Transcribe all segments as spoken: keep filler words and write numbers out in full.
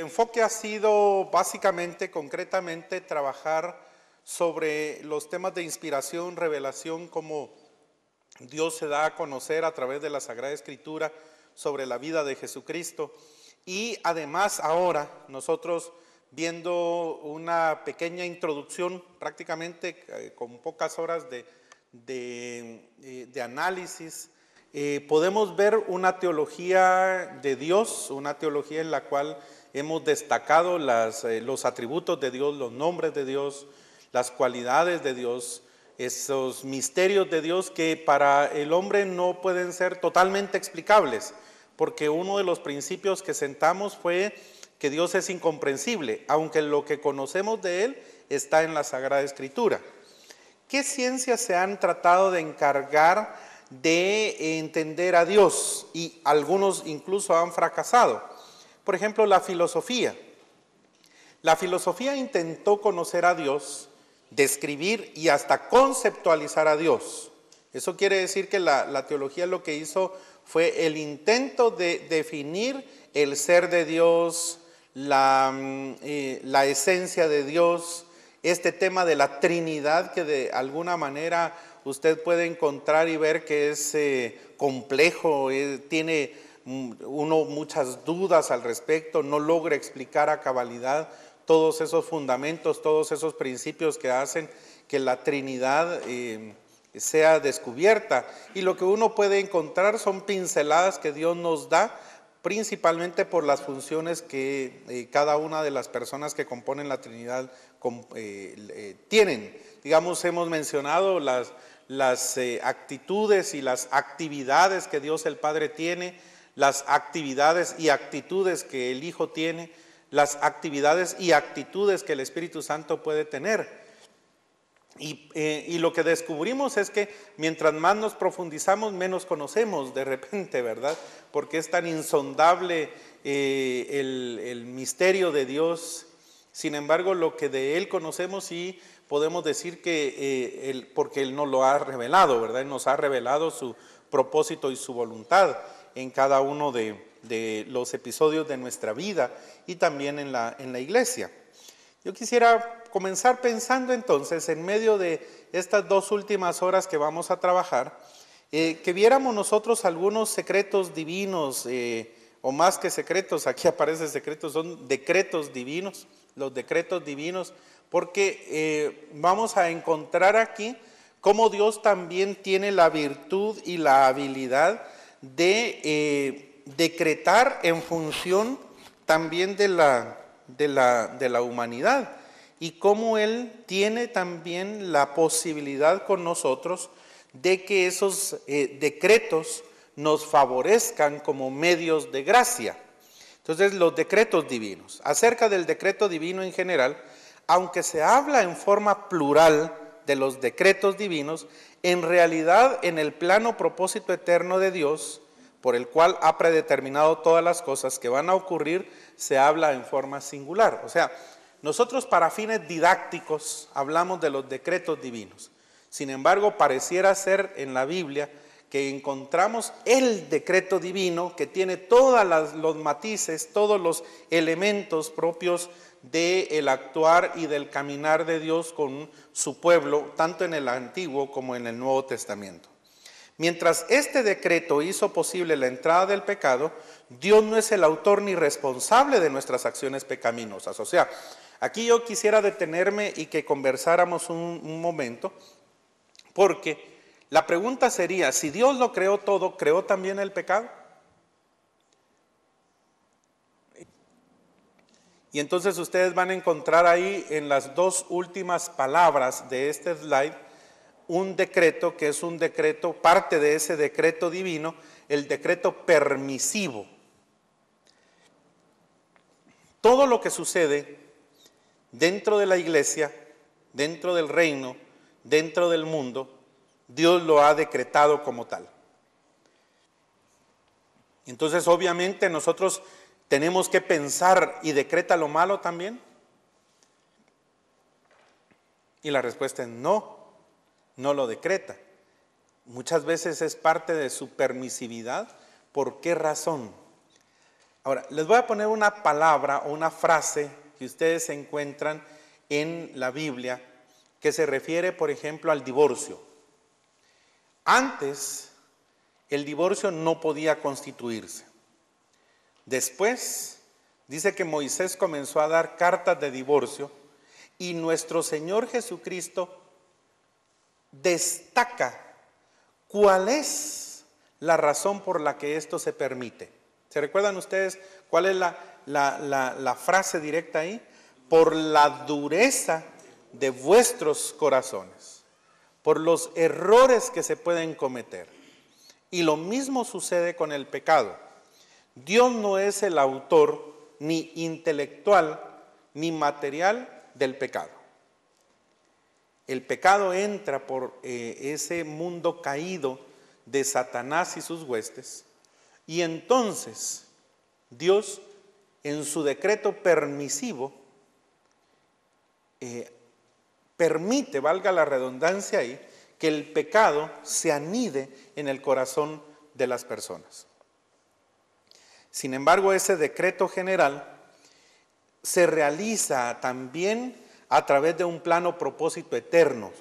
enfoque ha sido básicamente, concretamente, trabajar sobre los temas de inspiración, revelación, como Dios se da a conocer a través de la Sagrada Escritura sobre la vida de Jesucristo. Y además ahora nosotros, viendo una pequeña introducción, prácticamente eh, con pocas horas de, de, eh, de análisis, eh, podemos ver una teología de Dios, una teología en la cual hemos destacado las, eh, los atributos de Dios, los nombres de Dios, las cualidades de Dios, esos misterios de Dios que para el hombre no pueden ser totalmente explicables, porque uno de los principios que sentamos fue que Dios es incomprensible, aunque lo que conocemos de Él está en la Sagrada Escritura. ¿Qué ciencias se han tratado de encargar de entender a Dios? Y algunos incluso han fracasado. Por ejemplo, la filosofía. La filosofía intentó conocer a Dios, describir y hasta conceptualizar a Dios. Eso quiere decir que la, la teología lo que hizo fue el intento de definir el ser de Dios, la, eh, la esencia de Dios, este tema de la Trinidad que de alguna manera usted puede encontrar y ver que es eh, complejo, eh, tiene uno muchas dudas al respecto, no logra explicar a cabalidad todos esos fundamentos, todos esos principios que hacen que la Trinidad eh, sea descubierta. Y lo que uno puede encontrar son pinceladas que Dios nos da, principalmente por las funciones que eh, cada una de las personas que componen la Trinidad com, eh, eh, tienen. Digamos, hemos mencionado las, las eh, actitudes y las actividades que Dios el Padre tiene, las actividades y actitudes que el Hijo tiene, las actividades y actitudes que el Espíritu Santo puede tener. Y, eh, y lo que descubrimos es que mientras más nos profundizamos, menos conocemos de repente, ¿verdad? Porque es tan insondable eh, el, el misterio de Dios. Sin embargo, lo que de Él conocemos sí podemos decir que, eh, él, porque Él nos lo ha revelado, ¿verdad? Él nos ha revelado su propósito y su voluntad en cada uno de, de los episodios de nuestra vida y también en la, en la iglesia. Yo quisiera comenzar pensando entonces, en medio de estas dos últimas horas que vamos a trabajar, eh, que viéramos nosotros algunos secretos divinos, eh, o más que secretos, aquí aparecen secretos, son decretos divinos, los decretos divinos, porque eh, vamos a encontrar aquí cómo Dios también tiene la virtud y la habilidad de eh, decretar en función también de la, de, la, de la humanidad, y cómo Él tiene también la posibilidad con nosotros de que esos eh, decretos nos favorezcan como medios de gracia. Entonces, los decretos divinos. Acerca del decreto divino en general, aunque se habla en forma plural de los decretos divinos, en realidad en el plano propósito eterno de Dios, por el cual ha predeterminado todas las cosas que van a ocurrir, se habla en forma singular. O sea, nosotros para fines didácticos hablamos de los decretos divinos. Sin embargo, pareciera ser en la Biblia que encontramos el decreto divino que tiene todos los matices, todos los elementos propios del actuar y del caminar de Dios con su pueblo, tanto en el Antiguo como en el Nuevo Testamento. Mientras este decreto hizo posible la entrada del pecado, Dios no es el autor ni responsable de nuestras acciones pecaminosas. O sea, aquí yo quisiera detenerme y que conversáramos un, un momento, porque la pregunta sería, si Dios lo creó todo, ¿creó también el pecado? Y entonces ustedes van a encontrar ahí en las dos últimas palabras de este slide un decreto que es un decreto, parte de ese decreto divino, el decreto permisivo. Todo lo que sucede dentro de la iglesia, dentro del reino, dentro del mundo, Dios lo ha decretado como tal. Entonces, obviamente, nosotros tenemos que pensar, ¿y decreta lo malo también? Y la respuesta es no, no lo decreta. Muchas veces es parte de su permisividad. ¿Por qué razón? Ahora, les voy a poner una palabra o una frase que ustedes encuentran en la Biblia que se refiere, por ejemplo, al divorcio. Antes, el divorcio no podía constituirse. Después, dice que Moisés comenzó a dar cartas de divorcio y nuestro Señor Jesucristo destaca cuál es la razón por la que esto se permite. ¿Se recuerdan ustedes cuál es la, la, la, la frase directa ahí? Por la dureza de vuestros corazones, por los errores que se pueden cometer. Y lo mismo sucede con el pecado. Dios no es el autor ni intelectual ni material del pecado. El pecado entra por eh, ese mundo caído de Satanás y sus huestes, y entonces Dios, en su decreto permisivo, eh, permite, valga la redundancia ahí, que el pecado se anide en el corazón de las personas. Sin embargo, ese decreto general se realiza también a través de un plano propósito eterno.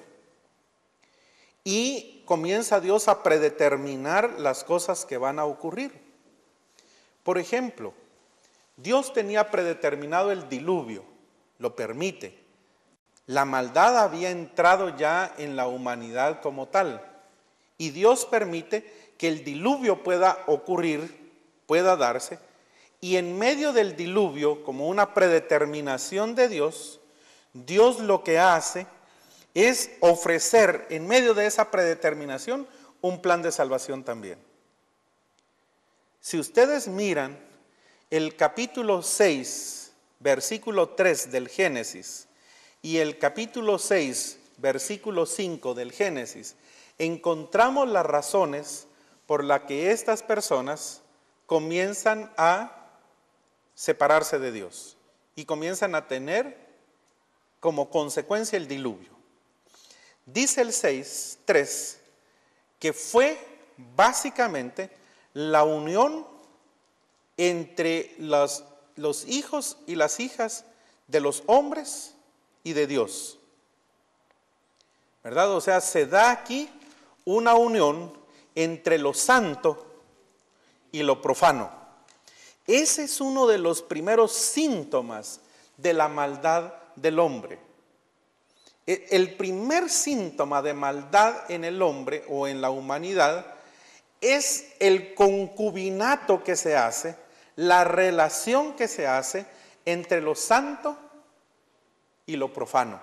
Y comienza Dios a predeterminar las cosas que van a ocurrir. Por ejemplo, Dios tenía predeterminado el diluvio, lo permite. La maldad había entrado ya en la humanidad como tal. Y Dios permite que el diluvio pueda ocurrir, pueda darse. Y en medio del diluvio, como una predeterminación de Dios, Dios lo que hace es ofrecer en medio de esa predeterminación un plan de salvación también. Si ustedes miran el capítulo seis, versículo tres del Génesis y el capítulo seis, versículo cinco del Génesis, encontramos las razones por las que estas personas comienzan a separarse de Dios y comienzan a tener como consecuencia el diluvio. Dice el seis, tres, que fue básicamente la unión entre los, los hijos y las hijas de los hombres y de Dios, ¿verdad? O sea, se da aquí una unión entre lo santo y lo profano. Ese es uno de los primeros síntomas de la maldad del hombre. El primer síntoma de maldad en el hombre o en la humanidad es el concubinato que se hace, la relación que se hace entre lo santo y lo profano.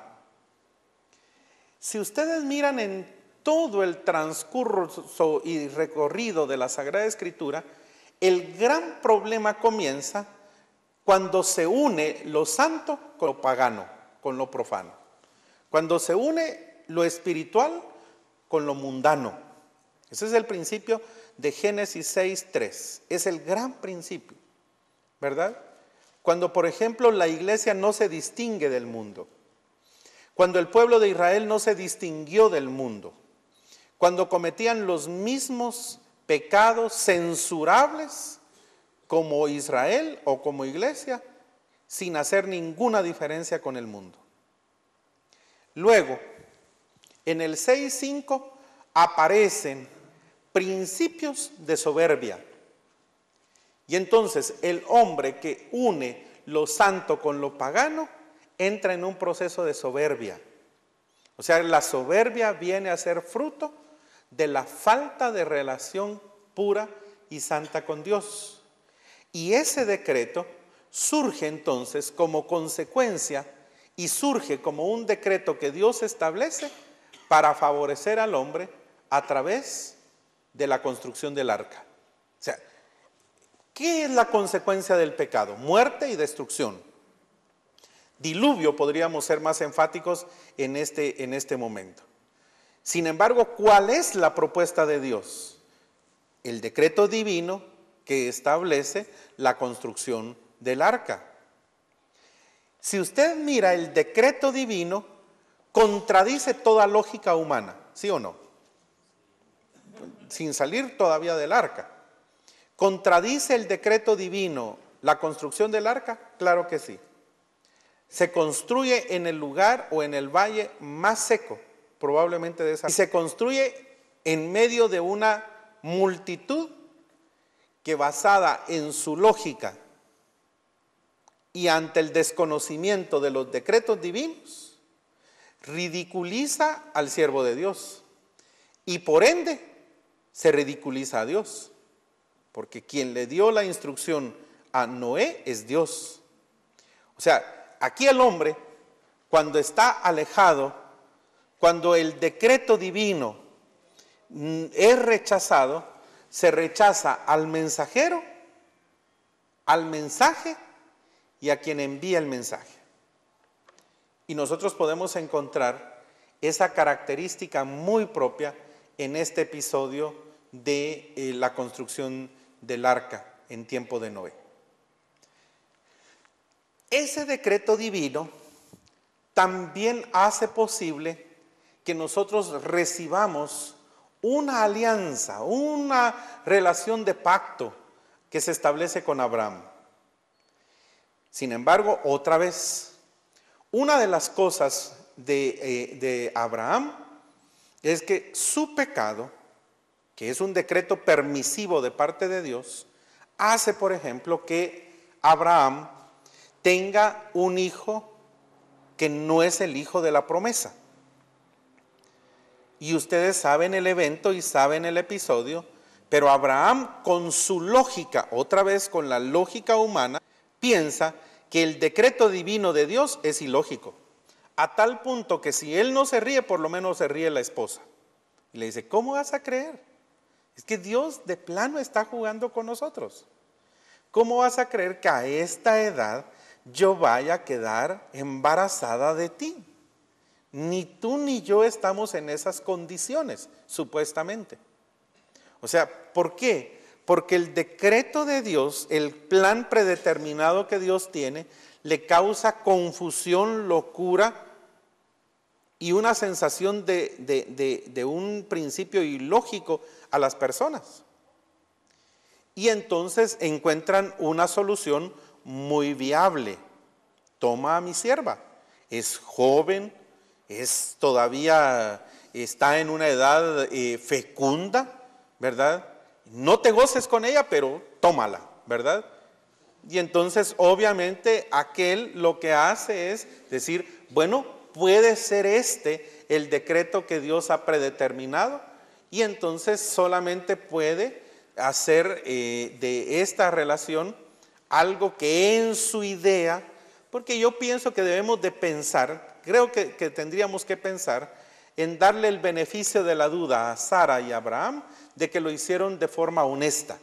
Si ustedes miran en todo el transcurso y recorrido de la Sagrada Escritura, el gran problema comienza cuando se une lo santo con lo pagano, con lo profano. Cuando se une lo espiritual con lo mundano. Ese es el principio de Génesis seis, tres. Es el gran principio, ¿verdad? Cuando, por ejemplo, la iglesia no se distingue del mundo. Cuando el pueblo de Israel no se distinguió del mundo. Cuando cometían los mismos pecados censurables como Israel o como iglesia, sin hacer ninguna diferencia con el mundo. Luego, en el seis, cinco aparecen principios de soberbia. Y entonces el hombre que une lo santo con lo pagano entra en un proceso de soberbia. O sea, la soberbia viene a ser fruto de la falta de relación pura y santa con Dios. Y ese decreto surge entonces como consecuencia y surge como un decreto que Dios establece para favorecer al hombre a través de la construcción del arca. O sea, ¿qué es la consecuencia del pecado? Muerte y destrucción. Diluvio, podríamos ser más enfáticos en este, en este momento. Sin embargo, ¿cuál es la propuesta de Dios? El decreto divino que establece la construcción del arca. Si usted mira el decreto divino, contradice toda lógica humana, ¿sí o no? Sin salir todavía del arca. Contradice el decreto divino ¿La construcción del arca? Claro que sí. Se construye en el lugar o en el valle más seco, probablemente de esa. Y se construye en medio de una multitud que, basada en su lógica y ante el desconocimiento de los decretos divinos, ridiculiza al siervo de Dios y por ende se ridiculiza a Dios, porque quien le dio la instrucción a Noé es Dios. O sea, aquí el hombre, cuando está alejado, cuando el decreto divino es rechazado, se rechaza al mensajero, al mensaje y a quien envía el mensaje. Y nosotros podemos encontrar esa característica muy propia en este episodio de eh, la construcción del arca en tiempo de Noé. Ese decreto divino también hace posible que nosotros recibamos una alianza, una relación de pacto que se establece con Abraham. Sin embargo, otra vez, una de las cosas de, eh, de Abraham es que su pecado, que es un decreto permisivo de parte de Dios, hace, por ejemplo, que Abraham tenga un hijo que no es el hijo de la promesa. Y ustedes saben el evento y saben el episodio, pero Abraham, con su lógica, otra vez con la lógica humana, piensa que el decreto divino de Dios es ilógico, a tal punto que si él no se ríe, por lo menos se ríe la esposa. Y le dice, ¿cómo vas a creer? Es que Dios de plano está jugando con nosotros. ¿Cómo vas a creer que a esta edad yo vaya a quedar embarazada de ti? Ni tú ni yo estamos en esas condiciones, supuestamente. O sea, ¿por qué? Porque el decreto de Dios, el plan predeterminado que Dios tiene, le causa confusión, locura y una sensación de, de, de, de un principio ilógico a las personas. Y entonces encuentran una solución muy viable. Toma a mi sierva, es joven, es todavía, está en una edad eh, fecunda, ¿verdad? No te goces con ella, pero tómala, ¿verdad? Y entonces obviamente aquel lo que hace es decir, bueno, puede ser este el decreto que Dios ha predeterminado, y entonces solamente puede hacer eh, de esta relación algo que en su idea, porque yo pienso que debemos de pensar, creo que, que tendríamos que pensar en darle el beneficio de la duda a Sara y a Abraham de que lo hicieron de forma honesta,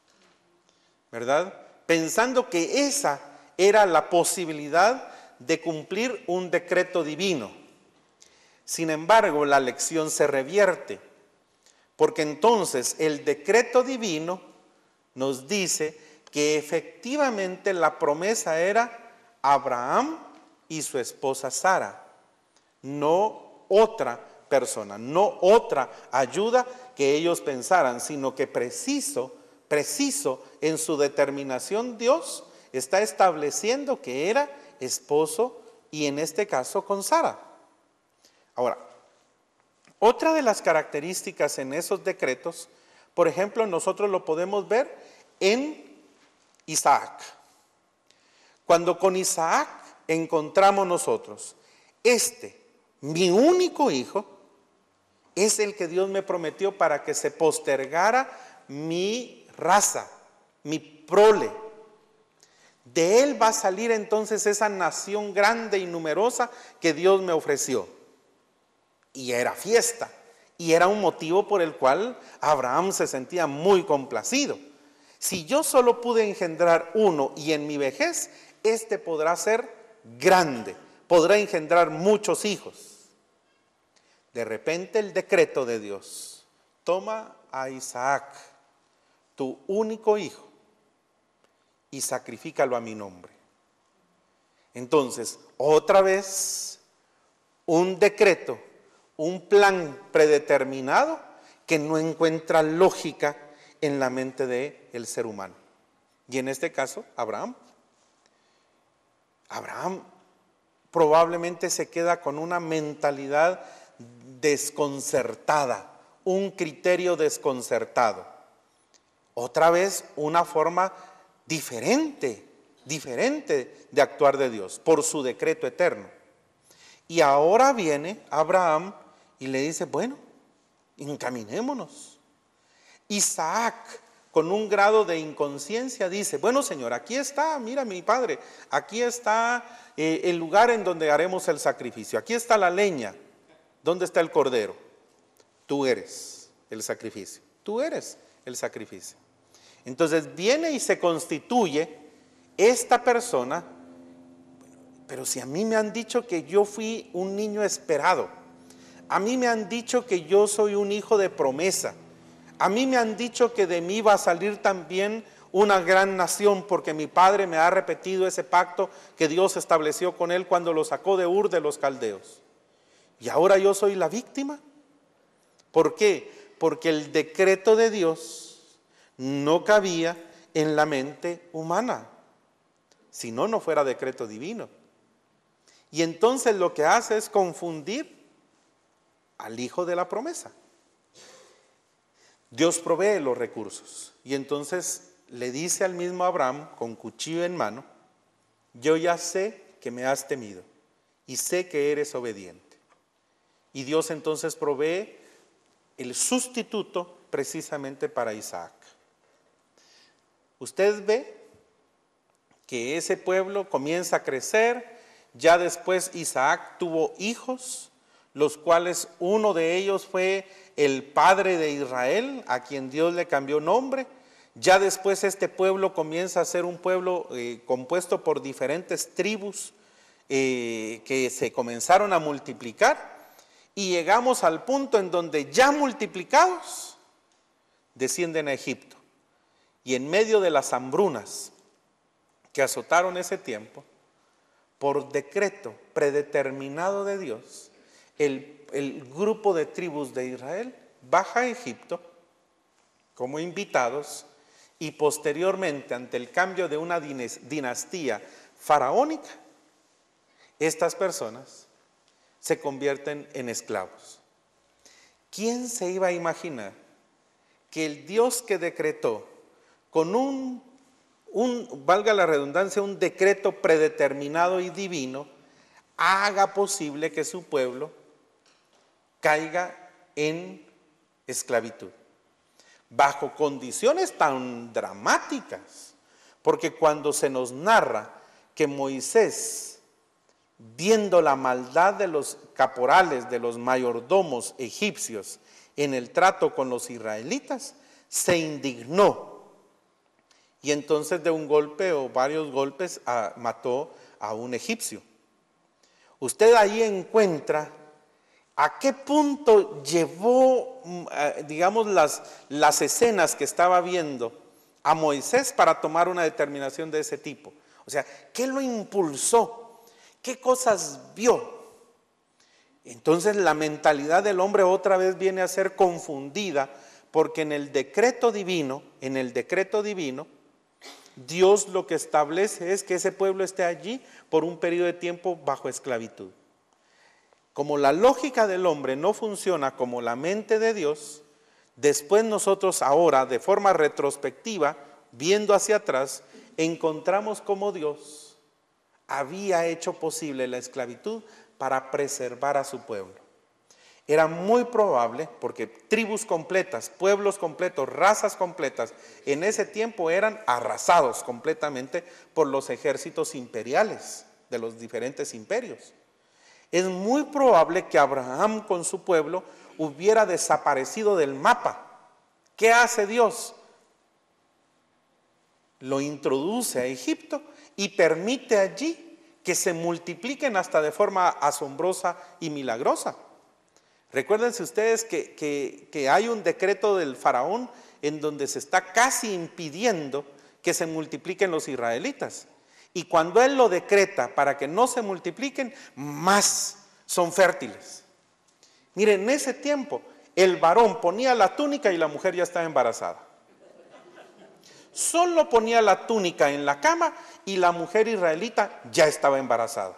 ¿verdad? Pensando que esa era la posibilidad de cumplir un decreto divino. Sin embargo, la lección se revierte, porque entonces el decreto divino nos dice que efectivamente la promesa era Abraham y su esposa Sara, no otra persona, no otra ayuda que ellos pensaran, sino que preciso, preciso en su determinación Dios está estableciendo que era esposo y en este caso con Sara. Ahora, otra de las características en esos decretos, por ejemplo, nosotros lo podemos ver en Isaac. Cuando con Isaac encontramos nosotros, este, mi único hijo, es el que Dios me prometió para que se postergara mi raza, mi prole. De él va a salir entonces esa nación grande y numerosa que Dios me ofreció. Y era fiesta, y era un motivo por el cual Abraham se sentía muy complacido. Si yo solo pude engendrar uno y en mi vejez, este podrá ser grande, podrá engendrar muchos hijos. De repente el decreto de Dios, toma a Isaac, tu único hijo, y sacrifícalo a mi nombre. Entonces, otra vez, un decreto, un plan predeterminado que no encuentra lógica en la mente del ser humano. Y en este caso, Abraham. Abraham probablemente se queda con una mentalidad desconcertada, un criterio desconcertado. Otra vez una forma diferente, diferente de actuar de Dios, por su decreto eterno. Y ahora viene Abraham y le dice, bueno, encaminémonos. Isaac, con un grado de inconsciencia, dice, bueno, Señor, aquí está, mira mi padre, aquí está eh, el lugar en donde haremos el sacrificio, aquí está la leña, ¿dónde está el cordero? Tú eres el sacrificio, tú eres el sacrificio. Entonces viene y se constituye esta persona, pero si a mí me han dicho que yo fui un niño esperado, a mí me han dicho que yo soy un hijo de promesa, a mí me han dicho que de mí va a salir también una gran nación, porque mi padre me ha repetido ese pacto que Dios estableció con él cuando lo sacó de Ur de los caldeos. Y ahora yo soy la víctima. ¿Por qué? Porque el decreto de Dios no cabía en la mente humana, si no, no fuera decreto divino. Y entonces lo que hace es confundir al hijo de la promesa. Dios provee los recursos y entonces le dice al mismo Abraham con cuchillo en mano, yo ya sé que me has temido y sé que eres obediente. Y Dios entonces provee el sustituto precisamente para Isaac. Usted ve que ese pueblo comienza a crecer, ya después Isaac tuvo hijos, los cuales uno de ellos fue el padre de Israel, a quien Dios le cambió nombre. Ya después este pueblo comienza a ser un pueblo eh, compuesto por diferentes tribus eh, que se comenzaron a multiplicar y llegamos al punto en donde ya multiplicados descienden a Egipto. Y en medio de las hambrunas que azotaron ese tiempo, por decreto predeterminado de Dios, el, el grupo de tribus de Israel baja a Egipto como invitados y posteriormente, ante el cambio de una dinastía faraónica, estas personas se convierten en esclavos. ¿Quién se iba a imaginar que el Dios que decretó con un, un, valga la redundancia, un decreto predeterminado y divino, haga posible que su pueblo caiga en esclavitud? Bajo condiciones tan dramáticas, porque cuando se nos narra que Moisés, viendo la maldad de los caporales, de los mayordomos egipcios en el trato con los israelitas, se indignó y entonces de un golpe o varios golpes a, mató a un egipcio. Usted ahí encuentra a qué punto llevó, digamos, las, las escenas que estaba viendo a Moisés para tomar una determinación de ese tipo. O sea, ¿qué lo impulsó? ¿Qué cosas vio? Entonces la mentalidad del hombre otra vez viene a ser confundida, porque en el decreto divino, en el decreto divino, Dios lo que establece es que ese pueblo esté allí por un periodo de tiempo bajo esclavitud. Como la lógica del hombre no funciona como la mente de Dios, después nosotros ahora, de forma retrospectiva, viendo hacia atrás, encontramos cómo Dios había hecho posible la esclavitud para preservar a su pueblo. Era muy probable, porque tribus completas, pueblos completos, razas completas, en ese tiempo eran arrasados completamente por los ejércitos imperiales de los diferentes imperios. Es muy probable que Abraham con su pueblo hubiera desaparecido del mapa. ¿Qué hace Dios? Lo introduce a Egipto y permite allí que se multipliquen hasta de forma asombrosa y milagrosa. Recuérdense ustedes que, que, que hay un decreto del faraón en donde se está casi impidiendo que se multipliquen los israelitas. Y cuando él lo decreta para que no se multipliquen, más son fértiles. Miren, en ese tiempo el varón ponía la túnica y la mujer ya estaba embarazada. Solo ponía la túnica en la cama y la mujer israelita ya estaba embarazada.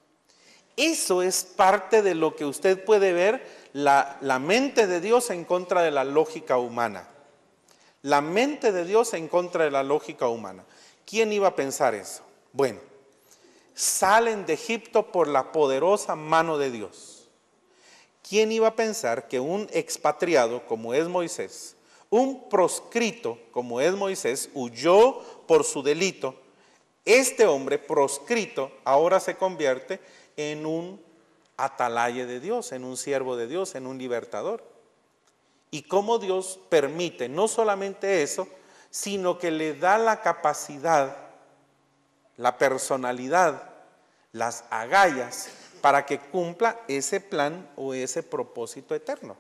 Eso es parte de lo que usted puede ver, la, la mente de Dios en contra de la lógica humana. La mente de Dios en contra de la lógica humana. ¿Quién iba a pensar eso? Bueno, salen de Egipto por la poderosa mano de Dios. ¿Quién iba a pensar que un expatriado como es Moisés, un proscrito como es Moisés, huyó por su delito? Este hombre proscrito ahora se convierte en un atalaye de Dios, en un siervo de Dios, en un libertador. Y cómo Dios permite no solamente eso, sino que le da la capacidad, la personalidad, las agallas para que cumpla ese plan o ese propósito eterno.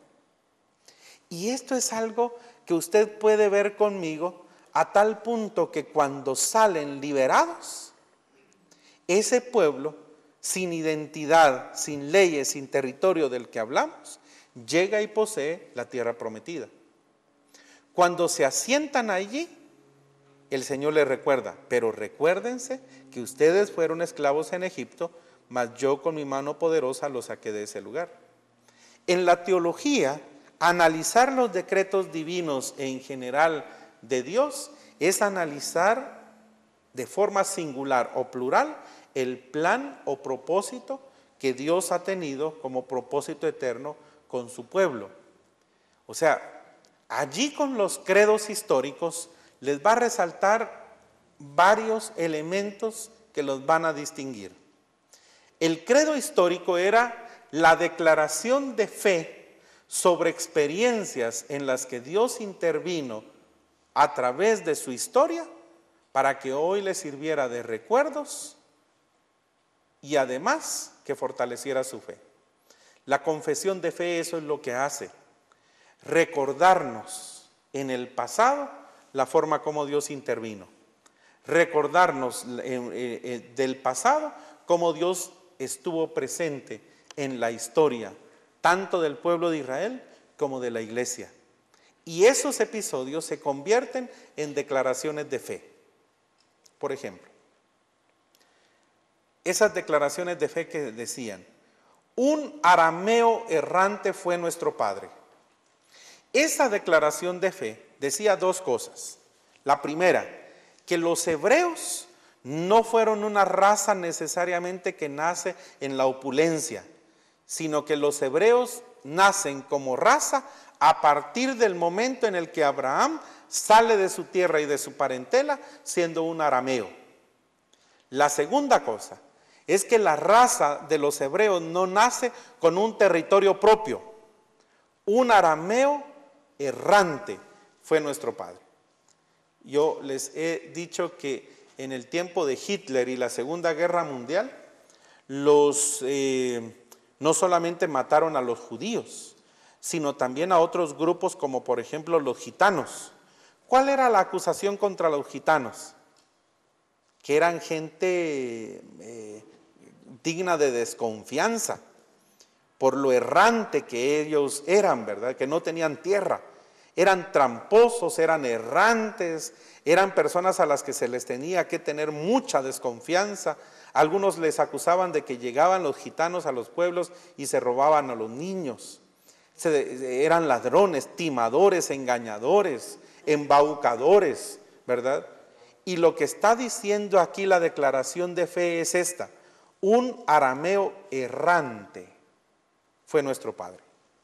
Y esto es algo que usted puede ver conmigo a tal punto que cuando salen liberados, ese pueblo sin identidad, sin leyes, sin territorio del que hablamos, llega y posee la tierra prometida. Cuando se asientan allí, el Señor les recuerda, pero recuérdense que ustedes fueron esclavos en Egipto, mas yo con mi mano poderosa los saqué de ese lugar. En la teología, analizar los decretos divinos en general de Dios es analizar de forma singular o plural el plan o propósito que Dios ha tenido como propósito eterno con su pueblo. O sea, allí con los credos históricos les va a resaltar varios elementos que los van a distinguir. El credo histórico era la declaración de fe sobre experiencias en las que Dios intervino a través de su historia para que hoy le sirviera de recuerdos y además que fortaleciera su fe. La confesión de fe, eso es lo que hace, recordarnos en el pasado la forma como Dios intervino, recordarnos eh, eh, del pasado cómo Dios estuvo presente en la historia, tanto del pueblo de Israel como de la iglesia. Y esos episodios se convierten en declaraciones de fe. Por ejemplo, esas declaraciones de fe que decían, un arameo errante fue nuestro padre. Esa declaración de fe decía dos cosas. La primera, que los hebreos no fueron una raza necesariamente que nace en la opulencia, sino que los hebreos nacen como raza a partir del momento en el que Abraham sale de su tierra y de su parentela siendo un arameo. La segunda cosa es que la raza de los hebreos no nace con un territorio propio. Un arameo errante fue nuestro padre. Yo les he dicho que en el tiempo de Hitler y la Segunda Guerra Mundial, los, eh, no solamente mataron a los judíos, sino también a otros grupos como por ejemplo los gitanos. ¿Cuál era la acusación contra los gitanos? Que eran gente eh, digna de desconfianza por lo errante que ellos eran, ¿verdad? Que no tenían tierra. Eran tramposos, eran errantes, eran personas a las que se les tenía que tener mucha desconfianza. Algunos les acusaban de que llegaban los gitanos a los pueblos y se robaban a los niños. Se, eran ladrones, timadores, engañadores, embaucadores, ¿verdad? Y lo que está diciendo aquí la declaración de fe es esta: un arameo errante fue nuestro padre.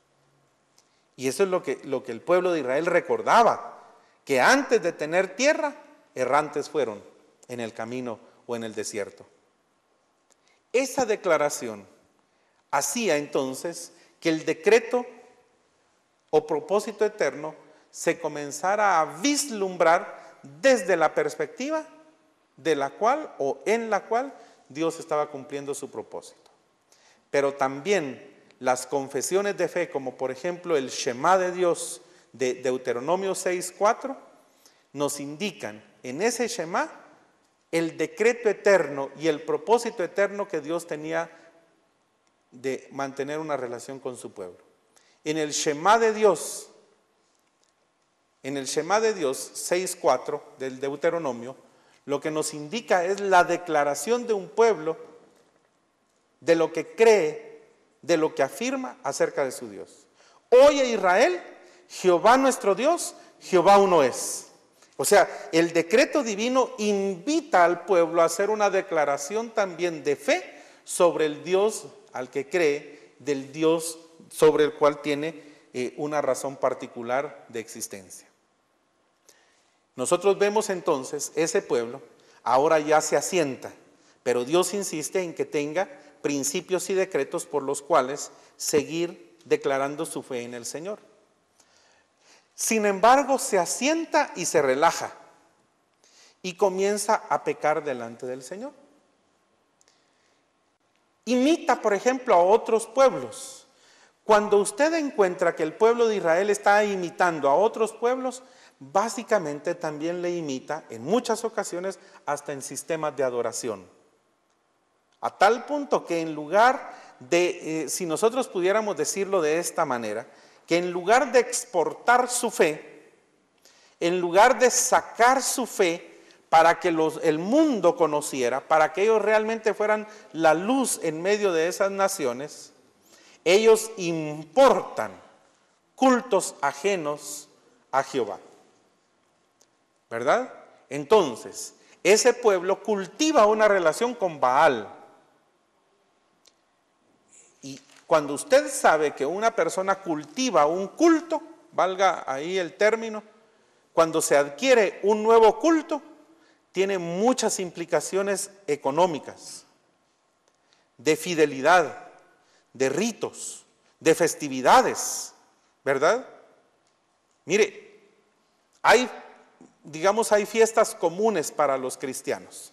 Y eso es lo que, lo que el pueblo de Israel recordaba, que antes de tener tierra, errantes fueron en el camino o en el desierto. Esa declaración hacía entonces que el decreto o propósito eterno se comenzara a vislumbrar desde la perspectiva de la cual o en la cual Dios estaba cumpliendo su propósito. Pero también las confesiones de fe, como por ejemplo el Shema de Dios de Deuteronomio seis cuatro, nos indican en ese Shema el decreto eterno y el propósito eterno que Dios tenía de mantener una relación con su pueblo. En el Shema de Dios, en el Shema de Dios seis cuatro del Deuteronomio, lo que nos indica es la declaración de un pueblo de lo que cree, de lo que afirma acerca de su Dios. Oye Israel, Jehová nuestro Dios, Jehová uno es. O sea, el decreto divino invita al pueblo a hacer una declaración también de fe sobre el Dios al que cree, del Dios sobre el cual tiene eh, una razón particular de existencia. Nosotros vemos entonces ese pueblo ahora ya se asienta, pero Dios insiste en que tenga principios y decretos por los cuales seguir declarando su fe en el Señor. Sin embargo, se asienta y se relaja y comienza a pecar delante del Señor. Imita, por ejemplo, a otros pueblos. Cuando usted encuentra que el pueblo de Israel está imitando a otros pueblos, básicamente también le imita en muchas ocasiones hasta en sistemas de adoración. A tal punto que en lugar de, eh, si nosotros pudiéramos decirlo de esta manera, que en lugar de exportar su fe, en lugar de sacar su fe para que los, el mundo conociera, para que ellos realmente fueran la luz en medio de esas naciones, ellos importan cultos ajenos a Jehová. ¿Verdad? Entonces, ese pueblo cultiva una relación con Baal. Y cuando usted sabe que una persona cultiva un culto, valga ahí el término, cuando se adquiere un nuevo culto, tiene muchas implicaciones económicas, de fidelidad, de ritos, de festividades, ¿verdad? Mire, hay, digamos, hay fiestas comunes para los cristianos.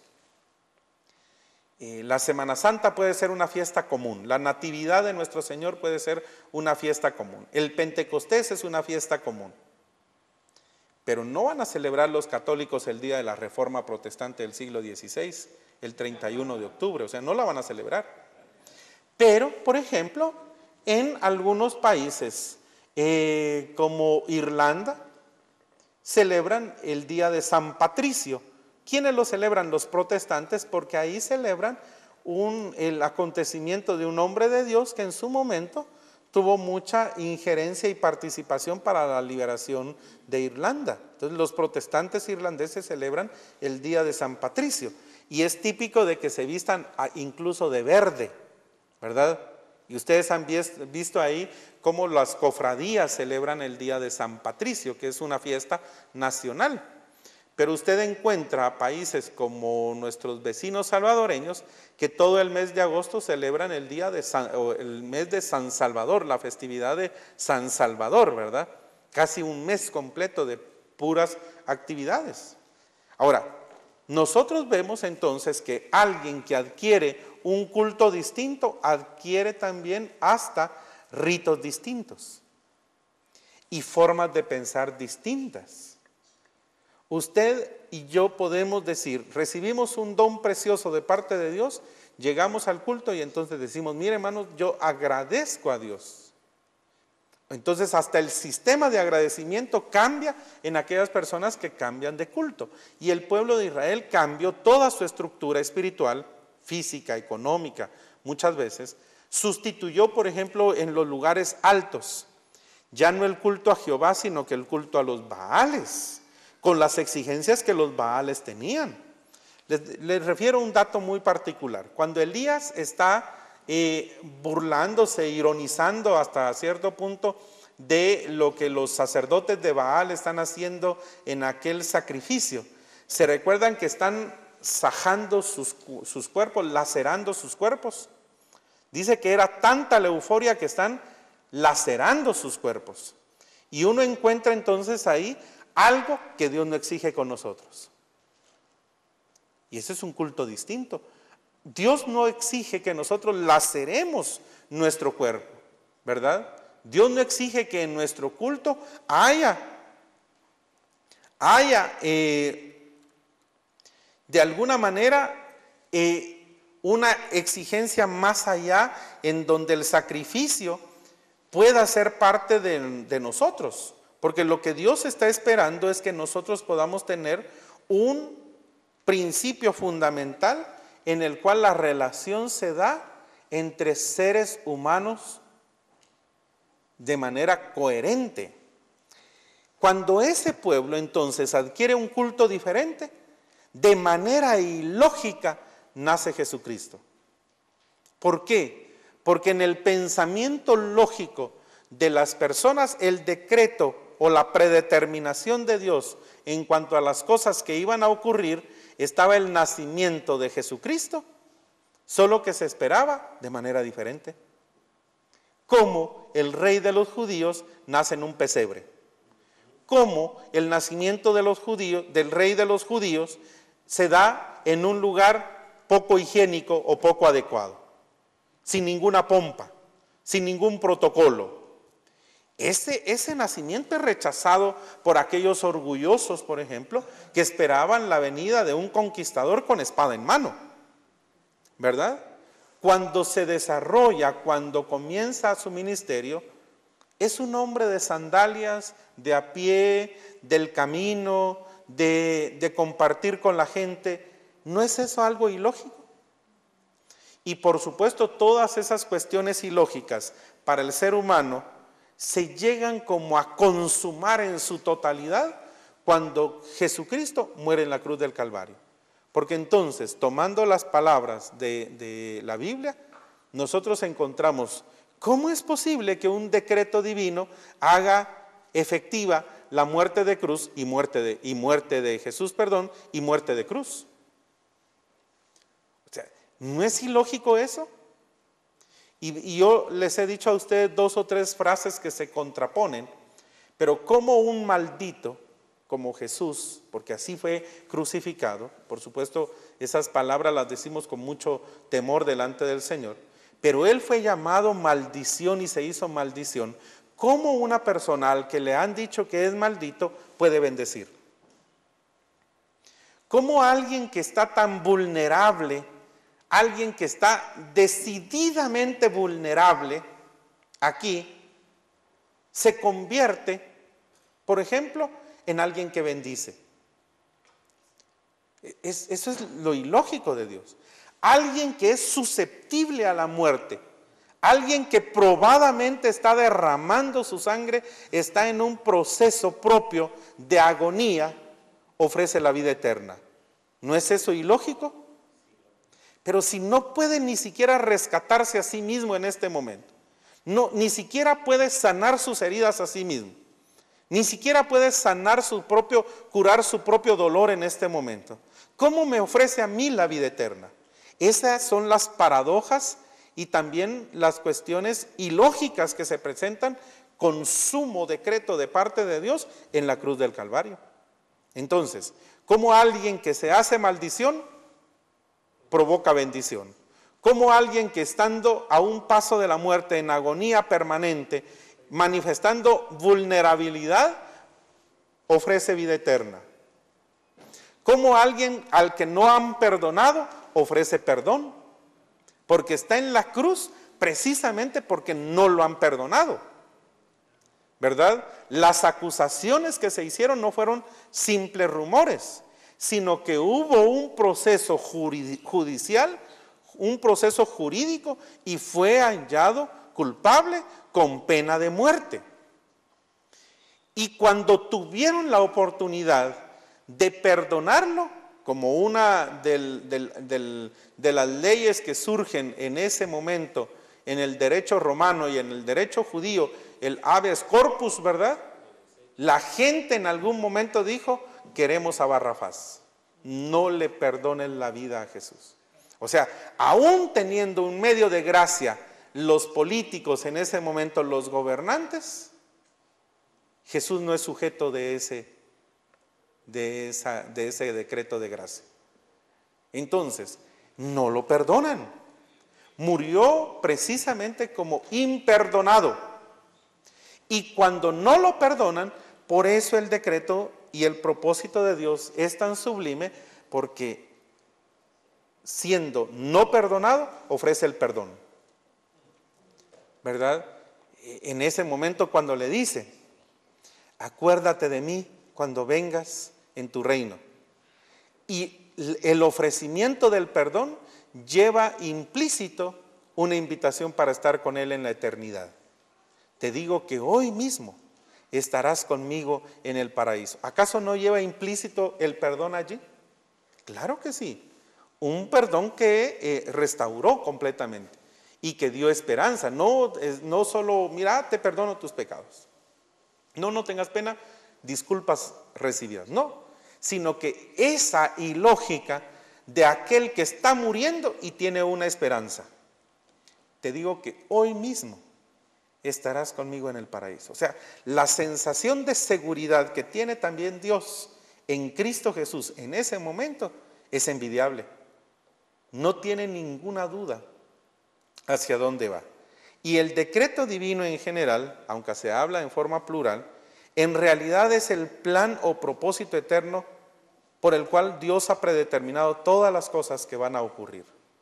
Eh, la Semana Santa puede ser una fiesta común, la Natividad de nuestro Señor puede ser una fiesta común, el Pentecostés es una fiesta común. Pero no van a celebrar los católicos el día de la Reforma Protestante del siglo dieciséis, el treinta y uno de octubre, o sea, no la van a celebrar. Pero, por ejemplo, en algunos países eh, como Irlanda, celebran el día de San Patricio. ¿Quiénes lo celebran? Los protestantes, porque ahí celebran un, el acontecimiento de un hombre de Dios que en su momento tuvo mucha injerencia y participación para la liberación de Irlanda. Entonces los protestantes irlandeses celebran el día de San Patricio y es típico de que se vistan incluso de verde, ¿verdad? Y ustedes han visto ahí cómo las cofradías celebran el día de San Patricio, que es una fiesta nacional. Pero usted encuentra países como nuestros vecinos salvadoreños que todo el mes de agosto celebran el día de San, o el mes de San Salvador, la festividad de San Salvador, ¿verdad? Casi un mes completo de puras actividades. Ahora, nosotros vemos entonces que alguien que adquiere un culto distinto adquiere también hasta ritos distintos y formas de pensar distintas. Usted y yo podemos decir, recibimos un don precioso de parte de Dios, llegamos al culto y entonces decimos, mire hermanos, yo agradezco a Dios. Entonces hasta el sistema de agradecimiento cambia en aquellas personas que cambian de culto. Y el pueblo de Israel cambió toda su estructura espiritual, física, económica, muchas veces, sustituyó, por ejemplo, en los lugares altos, ya no el culto a Jehová, sino que el culto a los Baales, con las exigencias que los Baales tenían. Les, les refiero a un dato muy particular. Cuando Elías está eh, burlándose, ironizando hasta cierto punto de lo que los sacerdotes de Baal están haciendo en aquel sacrificio, ¿se recuerdan que están sajando sus, sus cuerpos, lacerando sus cuerpos? Dice que era tanta la euforia que están lacerando sus cuerpos. Y uno encuentra entonces ahí algo que Dios no exige con nosotros. Y ese es un culto distinto. Dios no exige que nosotros laceremos nuestro cuerpo, ¿verdad? Dios no exige que en nuestro culto haya, haya eh, de alguna manera eh, una exigencia más allá en donde el sacrificio pueda ser parte de, de nosotros. Porque lo que Dios está esperando es que nosotros podamos tener un principio fundamental en el cual la relación se da entre seres humanos de manera coherente. Cuando ese pueblo entonces adquiere un culto diferente, de manera ilógica nace Jesucristo. ¿Por qué? Porque en el pensamiento lógico de las personas el decreto o la predeterminación de Dios en cuanto a las cosas que iban a ocurrir estaba el nacimiento de Jesucristo, solo que se esperaba de manera diferente. Como el rey de los judíos nace en un pesebre. Como el nacimiento de los judíos, del rey de los judíos se da en un lugar poco higiénico o poco adecuado, sin ninguna pompa, sin ningún protocolo. Ese, ese nacimiento es rechazado por aquellos orgullosos, por ejemplo, que esperaban la venida de un conquistador con espada en mano, ¿verdad? Cuando se desarrolla, cuando comienza su ministerio, es un hombre de sandalias, de a pie, del camino, de, de compartir con la gente. ¿No es eso algo ilógico? Y por supuesto todas esas cuestiones ilógicas para el ser humano se llegan como a consumar en su totalidad cuando Jesucristo muere en la cruz del Calvario. Porque entonces, tomando las palabras de, de la Biblia, nosotros encontramos cómo es posible que un decreto divino haga efectiva la muerte de cruz y muerte de, y muerte de Jesús, perdón, y muerte de cruz. O sea, ¿no es ilógico eso? Y, y yo les he dicho a ustedes dos o tres frases que se contraponen, pero como un maldito como Jesús, porque así fue crucificado, por supuesto esas palabras las decimos con mucho temor delante del Señor, pero Él fue llamado maldición y se hizo maldición. ¿Cómo una persona al que le han dicho que es maldito puede bendecir? ¿Cómo alguien que está tan vulnerable, alguien que está decididamente vulnerable aquí, se convierte, por ejemplo, en alguien que bendice? Es, eso es lo ilógico de Dios. Alguien que es susceptible a la muerte, alguien que probadamente está derramando su sangre, está en un proceso propio de agonía, ofrece la vida eterna. ¿No es eso ilógico? Pero si no puede ni siquiera rescatarse a sí mismo en este momento, no, ni siquiera puede sanar sus heridas a sí mismo, ni siquiera puede sanar su propio, curar su propio dolor en este momento, ¿cómo me ofrece a mí la vida eterna? Esas son las paradojas y también las cuestiones ilógicas que se presentan con sumo decreto de parte de Dios en la cruz del Calvario. Entonces, ¿cómo alguien que se hace maldición provoca bendición? ¿Cómo alguien que estando a un paso de la muerte en agonía permanente, manifestando vulnerabilidad, ofrece vida eterna? ¿Cómo alguien al que no han perdonado ofrece perdón? Porque está en la cruz precisamente porque no lo han perdonado, ¿verdad? Las acusaciones que se hicieron no fueron simples rumores, sino que hubo un proceso judicial, un proceso jurídico, y fue hallado culpable con pena de muerte. Y cuando tuvieron la oportunidad de perdonarlo, como una del, del, del, de las leyes que surgen en ese momento en el derecho romano y en el derecho judío, el habeas corpus, ¿verdad? La gente en algún momento dijo, queremos a Barrabás, no le perdonen la vida a Jesús. O sea, aún teniendo un medio de gracia los políticos en ese momento, los gobernantes, Jesús no es sujeto de ese, de esa, de ese decreto de gracia. Entonces, no lo perdonan. Murió precisamente como imperdonado. Y cuando no lo perdonan, por eso el decreto y el propósito de Dios es tan sublime, porque siendo no perdonado, ofrece el perdón, ¿verdad? En ese momento cuando le dice, acuérdate de mí cuando vengas en tu reino. Y el ofrecimiento del perdón lleva implícito una invitación para estar con Él en la eternidad. Te digo que hoy mismo estarás conmigo en el paraíso. ¿Acaso no lleva implícito el perdón allí? Claro que sí. Un perdón que eh, restauró completamente y que dio esperanza. No, eh, no solo, mira, te perdono tus pecados. No, no tengas pena, disculpas recibidas. No, sino que esa ilógica de aquel que está muriendo y tiene una esperanza. Te digo que hoy mismo estarás conmigo en el paraíso. O sea, la sensación de seguridad que tiene también Dios en Cristo Jesús en ese momento es envidiable. No tiene ninguna duda hacia dónde va. Y el decreto divino en general, aunque se habla en forma plural, en realidad es el plan o propósito eterno por el cual Dios ha predeterminado todas las cosas que van a ocurrir.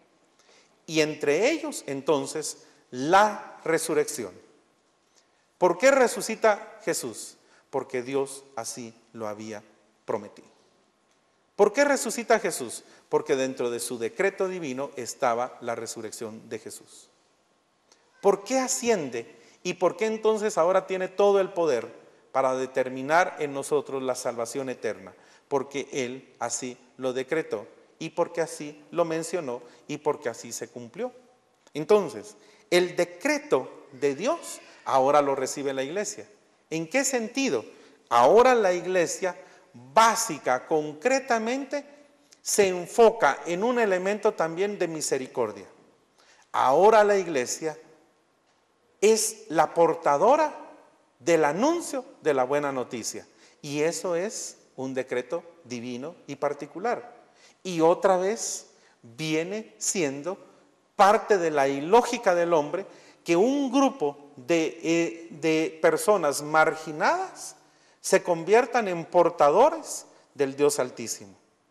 Y entre ellos, entonces, la resurrección. ¿Por qué resucita Jesús? Porque Dios así lo había prometido. ¿Por qué resucita Jesús? Porque dentro de su decreto divino estaba la resurrección de Jesús. ¿Por qué asciende? ¿Y por qué entonces ahora tiene todo el poder para determinar en nosotros la salvación eterna? Porque Él así lo decretó y porque así lo mencionó y porque así se cumplió. Entonces, el decreto de Dios ahora lo recibe la iglesia. ¿En qué sentido? Ahora la iglesia básica, concretamente, se enfoca en un elemento también de misericordia. Ahora la iglesia es la portadora del anuncio de la buena noticia. Y eso es un decreto divino y particular. Y otra vez viene siendo parte de la ilógica del hombre que un grupo de, eh, de personas marginadas se conviertan en portadores del Dios Altísimo.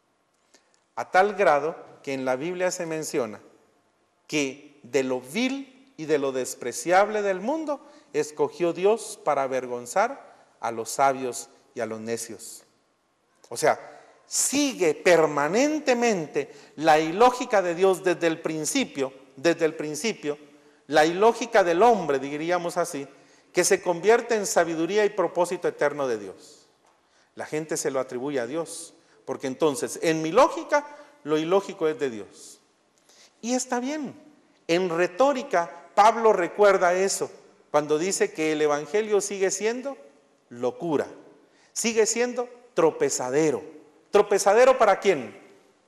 A tal grado que en la Biblia se menciona que de lo vil y de lo despreciable del mundo escogió Dios para avergonzar a los sabios y a los necios. O sea, sigue permanentemente la ilógica de Dios desde el principio, desde el principio, la ilógica del hombre, diríamos así, que se convierte en sabiduría y propósito eterno de Dios. La gente se lo atribuye a Dios, porque entonces, en mi lógica, lo ilógico es de Dios. Y está bien, en retórica, Pablo recuerda eso, cuando dice que el evangelio sigue siendo locura, sigue siendo tropezadero. ¿Tropezadero para quién?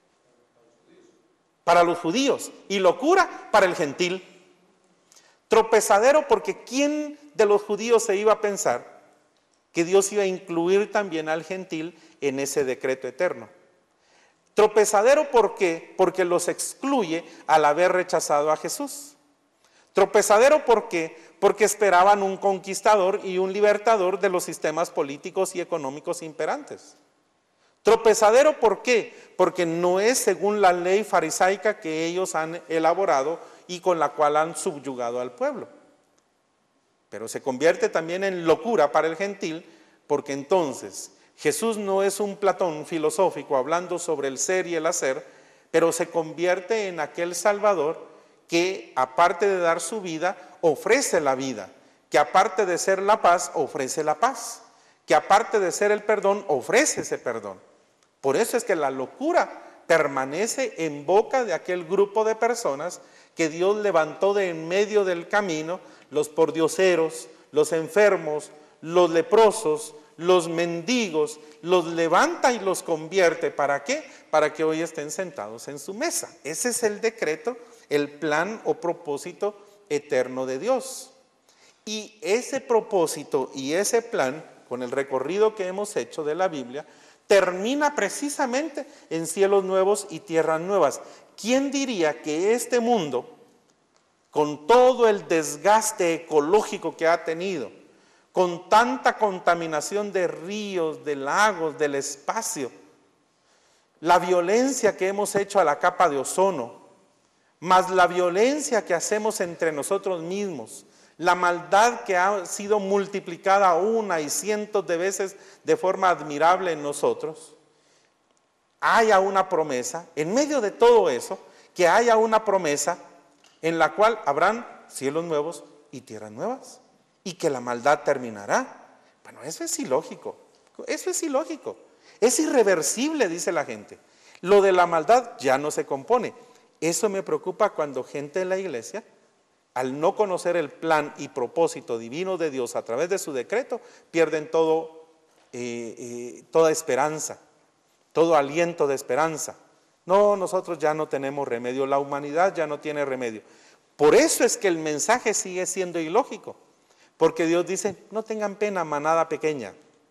Para los judíos. Y locura para el gentil. Tropezadero porque ¿quién de los judíos se iba a pensar que Dios iba a incluir también al gentil en ese decreto eterno? Tropezadero ¿por qué? Porque los excluye al haber rechazado a Jesús. Tropezadero ¿por qué? Porque esperaban un conquistador y un libertador de los sistemas políticos y económicos imperantes. Tropezadero ¿por qué? Porque no es según la ley farisaica que ellos han elaborado y con la cual han subyugado al pueblo. Pero se convierte también en locura para el gentil, porque entonces Jesús no es un Platón filosófico hablando sobre el ser y el hacer, pero se convierte en aquel Salvador que aparte de dar su vida, ofrece la vida, que aparte de ser la paz, ofrece la paz, que aparte de ser el perdón, ofrece ese perdón. Por eso es que la locura permanece en boca de aquel grupo de personas que Dios levantó de en medio del camino, los pordioseros, los enfermos, los leprosos, los mendigos, los levanta y los convierte. ¿Para qué? Para que hoy estén sentados en su mesa. Ese es el decreto, el plan o propósito eterno de Dios. Y ese propósito y ese plan, con el recorrido que hemos hecho de la Biblia, termina precisamente en cielos nuevos y tierras nuevas. ¿Quién diría que este mundo, con todo el desgaste ecológico que ha tenido, con tanta contaminación de ríos, de lagos, del espacio, la violencia que hemos hecho a la capa de ozono, más la violencia que hacemos entre nosotros mismos, La maldad que ha sido multiplicada una y cientos de veces de forma admirable en nosotros, haya una promesa, en medio de todo eso, que haya una promesa en la cual habrán cielos nuevos y tierras nuevas, y que la maldad terminará. Bueno, eso es ilógico, eso es ilógico, es irreversible, dice la gente. Lo de la maldad ya no se compone. Eso me preocupa cuando gente en la iglesia, al no conocer el plan y propósito divino de Dios a través de su decreto, pierden todo, eh, eh, toda esperanza, todo aliento de esperanza. No, nosotros ya no tenemos remedio, la humanidad ya no tiene remedio. Por eso es que el mensaje sigue siendo ilógico, porque Dios dice, no tengan pena, manada pequeña.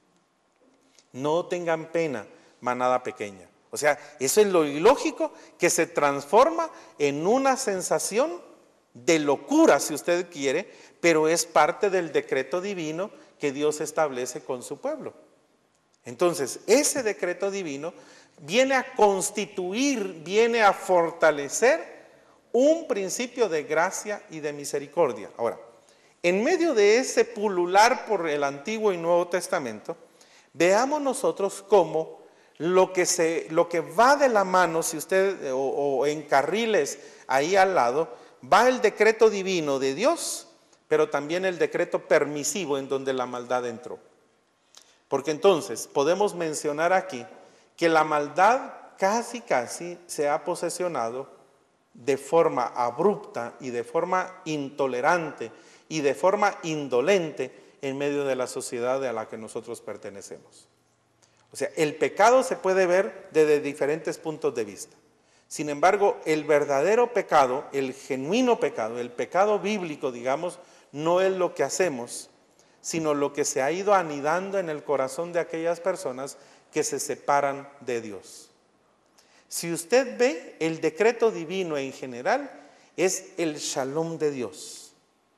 No tengan pena, manada pequeña. O sea, eso es lo ilógico que se transforma en una sensación de locura, si usted quiere, pero es parte del decreto divino que Dios establece con su pueblo. Entonces, ese decreto divino viene a constituir, viene a fortalecer un principio de gracia y de misericordia. Ahora, en medio de ese pulular por el Antiguo y Nuevo Testamento, veamos nosotros cómo lo que, se, lo que va de la mano, si usted, o, o en carriles ahí al lado, va el decreto divino de Dios, pero también el decreto permisivo en donde la maldad entró. Porque entonces podemos mencionar aquí que la maldad casi casi se ha posesionado de forma abrupta y de forma intolerante y de forma indolente en medio de la sociedad a la que nosotros pertenecemos. O sea, el pecado se puede ver desde diferentes puntos de vista. Sin embargo, el verdadero pecado, el genuino pecado, el pecado bíblico, digamos, no es lo que hacemos, sino lo que se ha ido anidando en el corazón de aquellas personas que se separan de Dios. Si usted ve, el decreto divino en general es el shalom de Dios.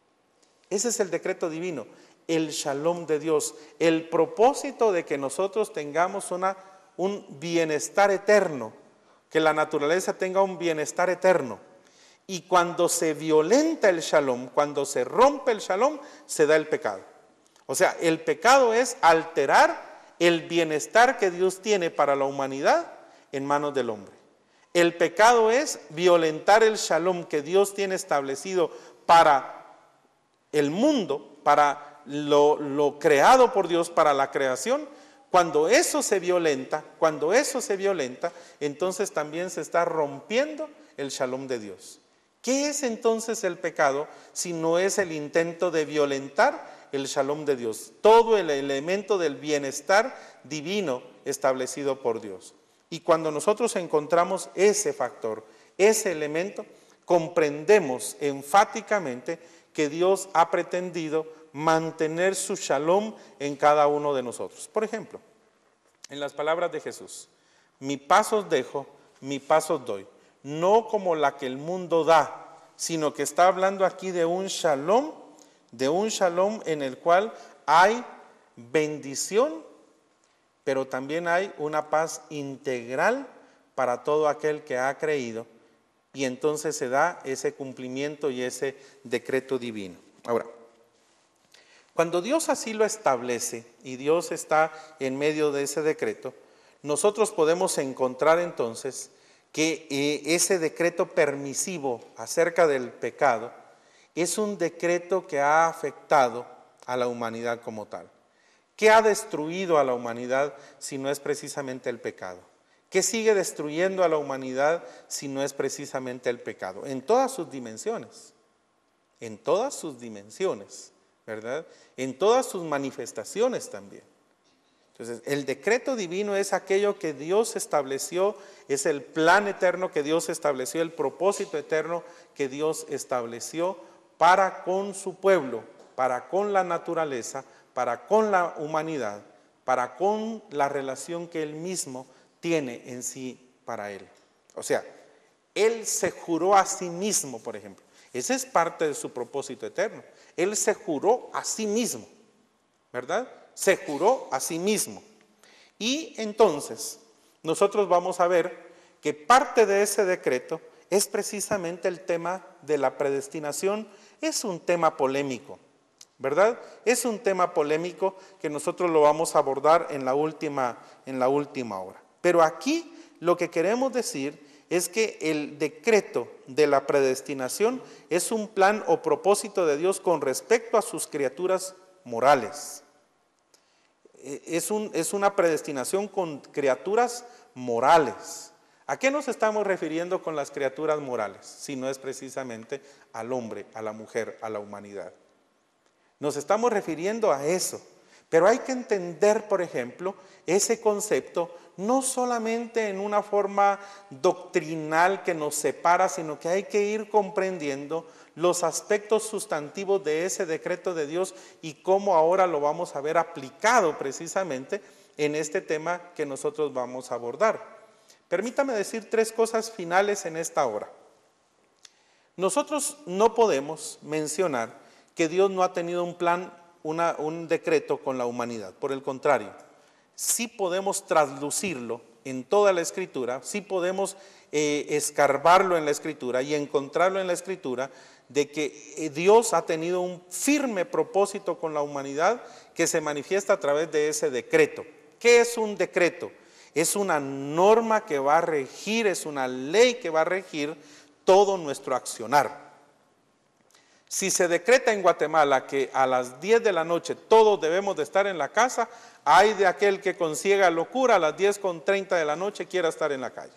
Ese es el decreto divino, el shalom de Dios, el propósito de que nosotros tengamos una, un bienestar eterno, que la naturaleza tenga un bienestar eterno. Y cuando se violenta el shalom, cuando se rompe el shalom, se da el pecado. O sea, el pecado es alterar el bienestar que Dios tiene para la humanidad en manos del hombre. El pecado es violentar el shalom que Dios tiene establecido para el mundo, para lo, lo creado por Dios, para la creación. Cuando eso se violenta, cuando eso se violenta, entonces también se está rompiendo el shalom de Dios. ¿Qué es entonces el pecado si no es el intento de violentar el shalom de Dios? Todo el elemento del bienestar divino establecido por Dios. Y cuando nosotros encontramos ese factor, ese elemento, comprendemos enfáticamente que Dios ha pretendido mantener su shalom en cada uno de nosotros. Por ejemplo, en las palabras de Jesús, mi paz os dejo, mi paz os doy, no como la que el mundo da, sino que está hablando aquí de un shalom, de un shalom en el cual hay bendición, pero también hay una paz integral para todo aquel que ha creído, y entonces se da ese cumplimiento y ese decreto divino. Ahora, cuando Dios así lo establece y Dios está en medio de ese decreto, nosotros podemos encontrar entonces que eh, ese decreto permisivo acerca del pecado es un decreto que ha afectado a la humanidad como tal. ¿Qué ha destruido a la humanidad si no es precisamente el pecado? ¿Qué sigue destruyendo a la humanidad si no es precisamente el pecado? En todas sus dimensiones, en todas sus dimensiones, ¿verdad? En todas sus manifestaciones también. Entonces, el decreto divino es aquello que Dios estableció, es el plan eterno que Dios estableció, el propósito eterno que Dios estableció para con su pueblo, para con la naturaleza, para con la humanidad, para con la relación que Él mismo tiene en sí para Él. O sea, Él se juró a sí mismo, por ejemplo. Ese es parte de su propósito eterno. Él se juró a sí mismo, ¿verdad? Se juró a sí mismo. Y entonces, nosotros vamos a ver que parte de ese decreto es precisamente el tema de la predestinación es un tema polémico, ¿verdad? Es un tema polémico que nosotros lo vamos a abordar en la última, en la última hora. Pero aquí lo que queremos decir es que el decreto de la predestinación es un plan o propósito de Dios con respecto a sus criaturas morales. Es, un, es una predestinación con criaturas morales. ¿A qué nos estamos refiriendo con las criaturas morales? Si no es precisamente al hombre, a la mujer, a la humanidad. Nos estamos refiriendo a eso. Pero hay que entender, por ejemplo, ese concepto no solamente en una forma doctrinal que nos separa, sino que hay que ir comprendiendo los aspectos sustantivos de ese decreto de Dios y cómo ahora lo vamos a ver aplicado precisamente en este tema que nosotros vamos a abordar. Permítame decir tres cosas finales en esta hora. Nosotros no podemos mencionar que Dios no ha tenido un plan, una, un decreto con la humanidad. Por el contrario, sí podemos traslucirlo en toda la Escritura, sí podemos eh, escarbarlo en la Escritura y encontrarlo en la Escritura, de que Dios ha tenido un firme propósito con la humanidad que se manifiesta a través de ese decreto. ¿Qué es un decreto? Es una norma que va a regir, es una ley que va a regir todo nuestro accionar. Si se decreta en Guatemala que a las diez de la noche todos debemos de estar en la casa, hay de aquel que con ciega locura a las diez con treinta de la noche quiera estar en la calle.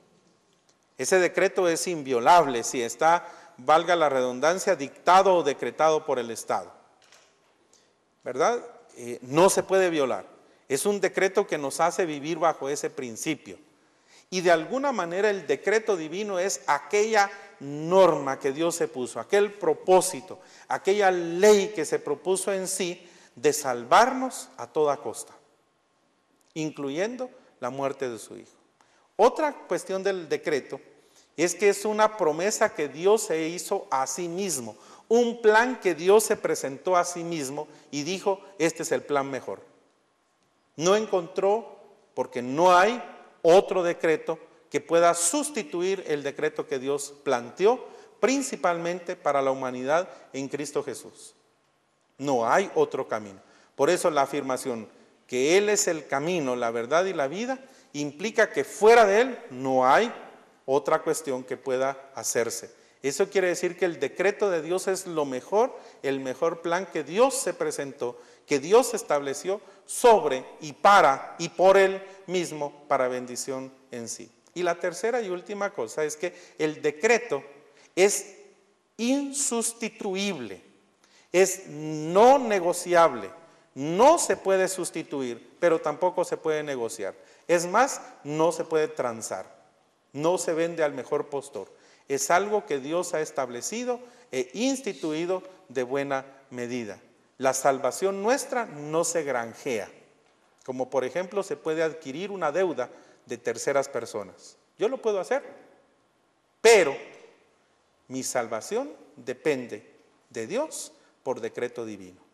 Ese decreto es inviolable si está, valga la redundancia, dictado o decretado por el Estado. ¿Verdad? Eh, no se puede violar. Es un decreto que nos hace vivir bajo ese principio. Y de alguna manera el decreto divino es aquella norma que Dios se puso, aquel propósito, aquella ley que se propuso en sí de salvarnos a toda costa, incluyendo la muerte de su Hijo. Otra cuestión del decreto es que es una promesa que Dios se hizo a sí mismo, un plan que Dios se presentó a sí mismo y dijo, este es el plan mejor. No encontró, porque no hay otro decreto que pueda sustituir el decreto que Dios planteó, principalmente para la humanidad en Cristo Jesús. No hay otro camino. Por eso la afirmación que Él es el camino, la verdad y la vida, implica que fuera de Él no hay otra cuestión que pueda hacerse. Eso quiere decir que el decreto de Dios es lo mejor, el mejor plan que Dios se presentó, que Dios estableció sobre y para y por Él mismo para bendición en sí. Y la tercera y última cosa es que el decreto es insustituible, es no negociable, no se puede sustituir, pero tampoco se puede negociar. Es más, no se puede transar, no se vende al mejor postor. Es algo que Dios ha establecido e instituido de buena medida. La salvación nuestra no se granjea, como por ejemplo se puede adquirir una deuda de terceras personas. Yo lo puedo hacer, pero mi salvación depende de Dios por decreto divino.